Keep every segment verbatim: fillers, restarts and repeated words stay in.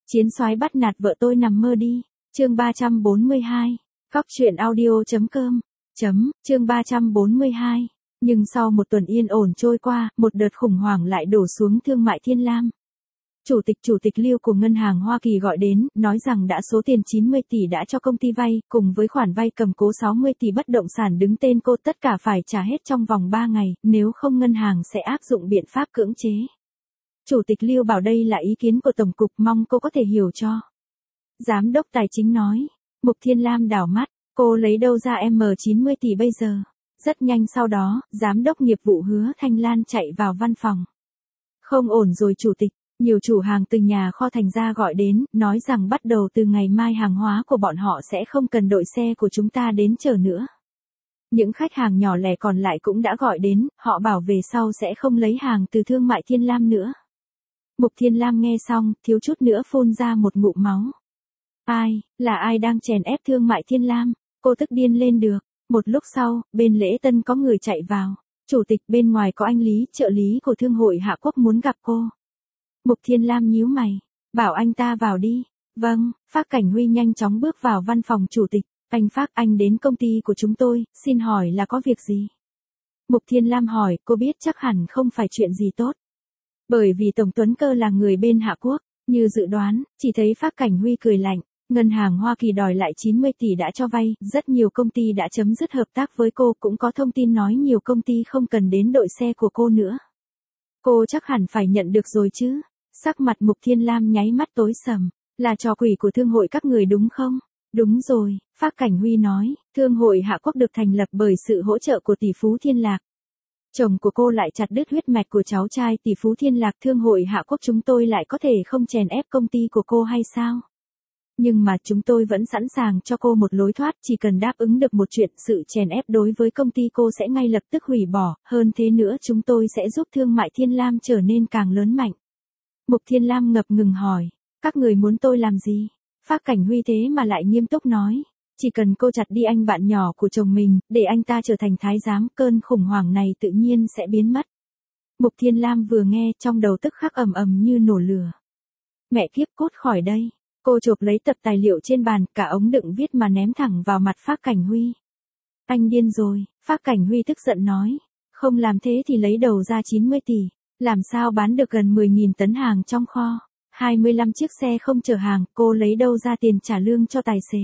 Chiến soái bắt nạt vợ tôi nằm mơ đi. Chương ba trăm bốn mươi hai. Cóc truyện audio chấm com. Chấm, chương ba trăm bốn mươi hai. Nhưng sau một tuần yên ổn trôi qua, một đợt khủng hoảng lại đổ xuống thương mại Thiên Lam. Chủ tịch Chủ tịch Lưu của Ngân hàng Hoa Kỳ gọi đến, nói rằng đã số tiền chín mươi tỷ đã cho công ty vay, cùng với khoản vay cầm cố sáu mươi tỷ bất động sản đứng tên cô tất cả phải trả hết trong vòng ba ngày, nếu không ngân hàng sẽ áp dụng biện pháp cưỡng chế. Chủ tịch Lưu bảo đây là ý kiến của Tổng cục, mong cô có thể hiểu cho. Giám đốc Tài chính nói, Mục Thiên Lam đảo mắt, cô lấy đâu ra M chín mươi tỷ bây giờ? Rất nhanh sau đó, Giám đốc nghiệp vụ Hứa Thanh Lan chạy vào văn phòng. Không ổn rồi chủ tịch, nhiều chủ hàng từ nhà kho thành ra gọi đến, nói rằng bắt đầu từ ngày mai hàng hóa của bọn họ sẽ không cần đội xe của chúng ta đến chở nữa. Những khách hàng nhỏ lẻ còn lại cũng đã gọi đến, họ bảo về sau sẽ không lấy hàng từ thương mại Thiên Lam nữa. Mục Thiên Lam nghe xong, thiếu chút nữa phun ra một ngụm máu. Ai, là ai đang chèn ép thương mại Thiên Lam? Cô tức điên lên được. Một lúc sau, bên lễ tân có người chạy vào. Chủ tịch, bên ngoài có anh Lý, trợ lý của Thương hội Hạ Quốc muốn gặp cô. Mục Thiên Lam nhíu mày, bảo anh ta vào đi. Vâng, Phác Cảnh Huy nhanh chóng bước vào văn phòng chủ tịch. Anh Phác, anh đến công ty của chúng tôi, xin hỏi là có việc gì? Mục Thiên Lam hỏi, cô biết chắc hẳn không phải chuyện gì tốt. Bởi vì Tổng Tuấn Cơ là người bên Hạ Quốc, như dự đoán, chỉ thấy Phác Cảnh Huy cười lạnh. Ngân hàng Hoa Kỳ đòi lại chín mươi tỷ đã cho vay, rất nhiều công ty đã chấm dứt hợp tác với cô, cũng có thông tin nói nhiều công ty không cần đến đội xe của cô nữa. Cô chắc hẳn phải nhận được rồi chứ? Sắc mặt Mục Thiên Lam nháy mắt tối sầm, là trò quỷ của thương hội các người đúng không? Đúng rồi, Phác Cảnh Huy nói, thương hội Hạ Quốc được thành lập bởi sự hỗ trợ của tỷ phú Thiên Lạc. Chồng của cô lại chặt đứt huyết mạch của cháu trai tỷ phú Thiên Lạc, thương hội Hạ Quốc chúng tôi lại có thể không chèn ép công ty của cô hay sao? Nhưng mà chúng tôi vẫn sẵn sàng cho cô một lối thoát, chỉ cần đáp ứng được một chuyện, sự chèn ép đối với công ty cô sẽ ngay lập tức hủy bỏ, hơn thế nữa chúng tôi sẽ giúp thương mại Thiên Lam trở nên càng lớn mạnh. Mục Thiên Lam ngập ngừng hỏi, các người muốn tôi làm gì? Phác Cảnh Huy thế mà lại nghiêm túc nói, chỉ cần cô chặt đi anh bạn nhỏ của chồng mình, để anh ta trở thành thái giám, cơn khủng hoảng này tự nhiên sẽ biến mất. Mục Thiên Lam vừa nghe, trong đầu tức khắc ầm ầm như nổ lửa. Mẹ kiếp, cút khỏi đây. Cô chộp lấy tập tài liệu trên bàn, cả ống đựng viết mà ném thẳng vào mặt Phác Cảnh Huy. Anh điên rồi, Phác Cảnh Huy tức giận nói. Không làm thế thì lấy đầu ra chín mươi tỷ. Làm sao bán được gần mười nghìn tấn hàng trong kho. hai mươi lăm chiếc xe không chở hàng, cô lấy đâu ra tiền trả lương cho tài xế.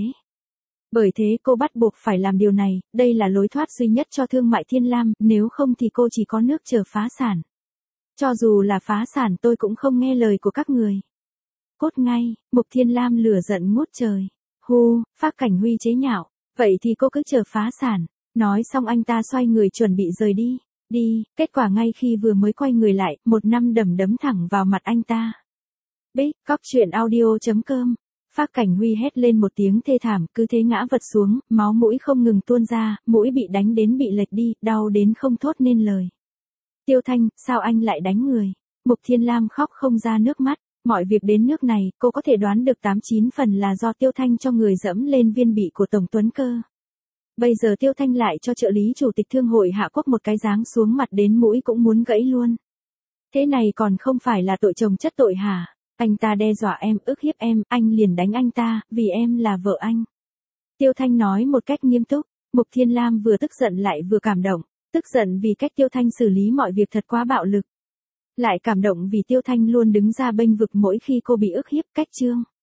Bởi thế cô bắt buộc phải làm điều này, đây là lối thoát duy nhất cho thương mại Thiên Lam, nếu không thì cô chỉ có nước chờ phá sản. Cho dù là phá sản tôi cũng không nghe lời của các người. Cốt ngay, Mục Thiên Lam lửa giận ngút trời. Hu, Phác Cảnh Huy chế nhạo, vậy thì cô cứ chờ phá sản. Nói xong anh ta xoay người chuẩn bị rời đi. Đi, kết quả ngay khi vừa mới quay người lại, một năm đấm đấm thẳng vào mặt anh ta. Bích, cóc truyện audio chấm com. Phác Cảnh Huy hét lên một tiếng thê thảm, cứ thế ngã vật xuống, máu mũi không ngừng tuôn ra, mũi bị đánh đến bị lệch đi, đau đến không thốt nên lời. Tiêu Thanh, sao anh lại đánh người? Mục Thiên Lam khóc không ra nước mắt. Mọi việc đến nước này, cô có thể đoán được tám chín phần là do Tiêu Thanh cho người dẫm lên viên bị của Tổng Tuấn Cơ. Bây giờ Tiêu Thanh lại cho trợ lý chủ tịch thương hội Hạ Quốc một cái giáng xuống mặt đến mũi cũng muốn gãy luôn. Thế này còn không phải là tội chồng chất tội hả? Anh ta đe dọa em, ức hiếp em, anh liền đánh anh ta, vì em là vợ anh. Tiêu Thanh nói một cách nghiêm túc. Mục Thiên Lam vừa tức giận lại vừa cảm động. Tức giận vì cách Tiêu Thanh xử lý mọi việc thật quá bạo lực. Lại cảm động vì Tiêu Thanh luôn đứng ra bênh vực mỗi khi cô bị ức hiếp. Cách chương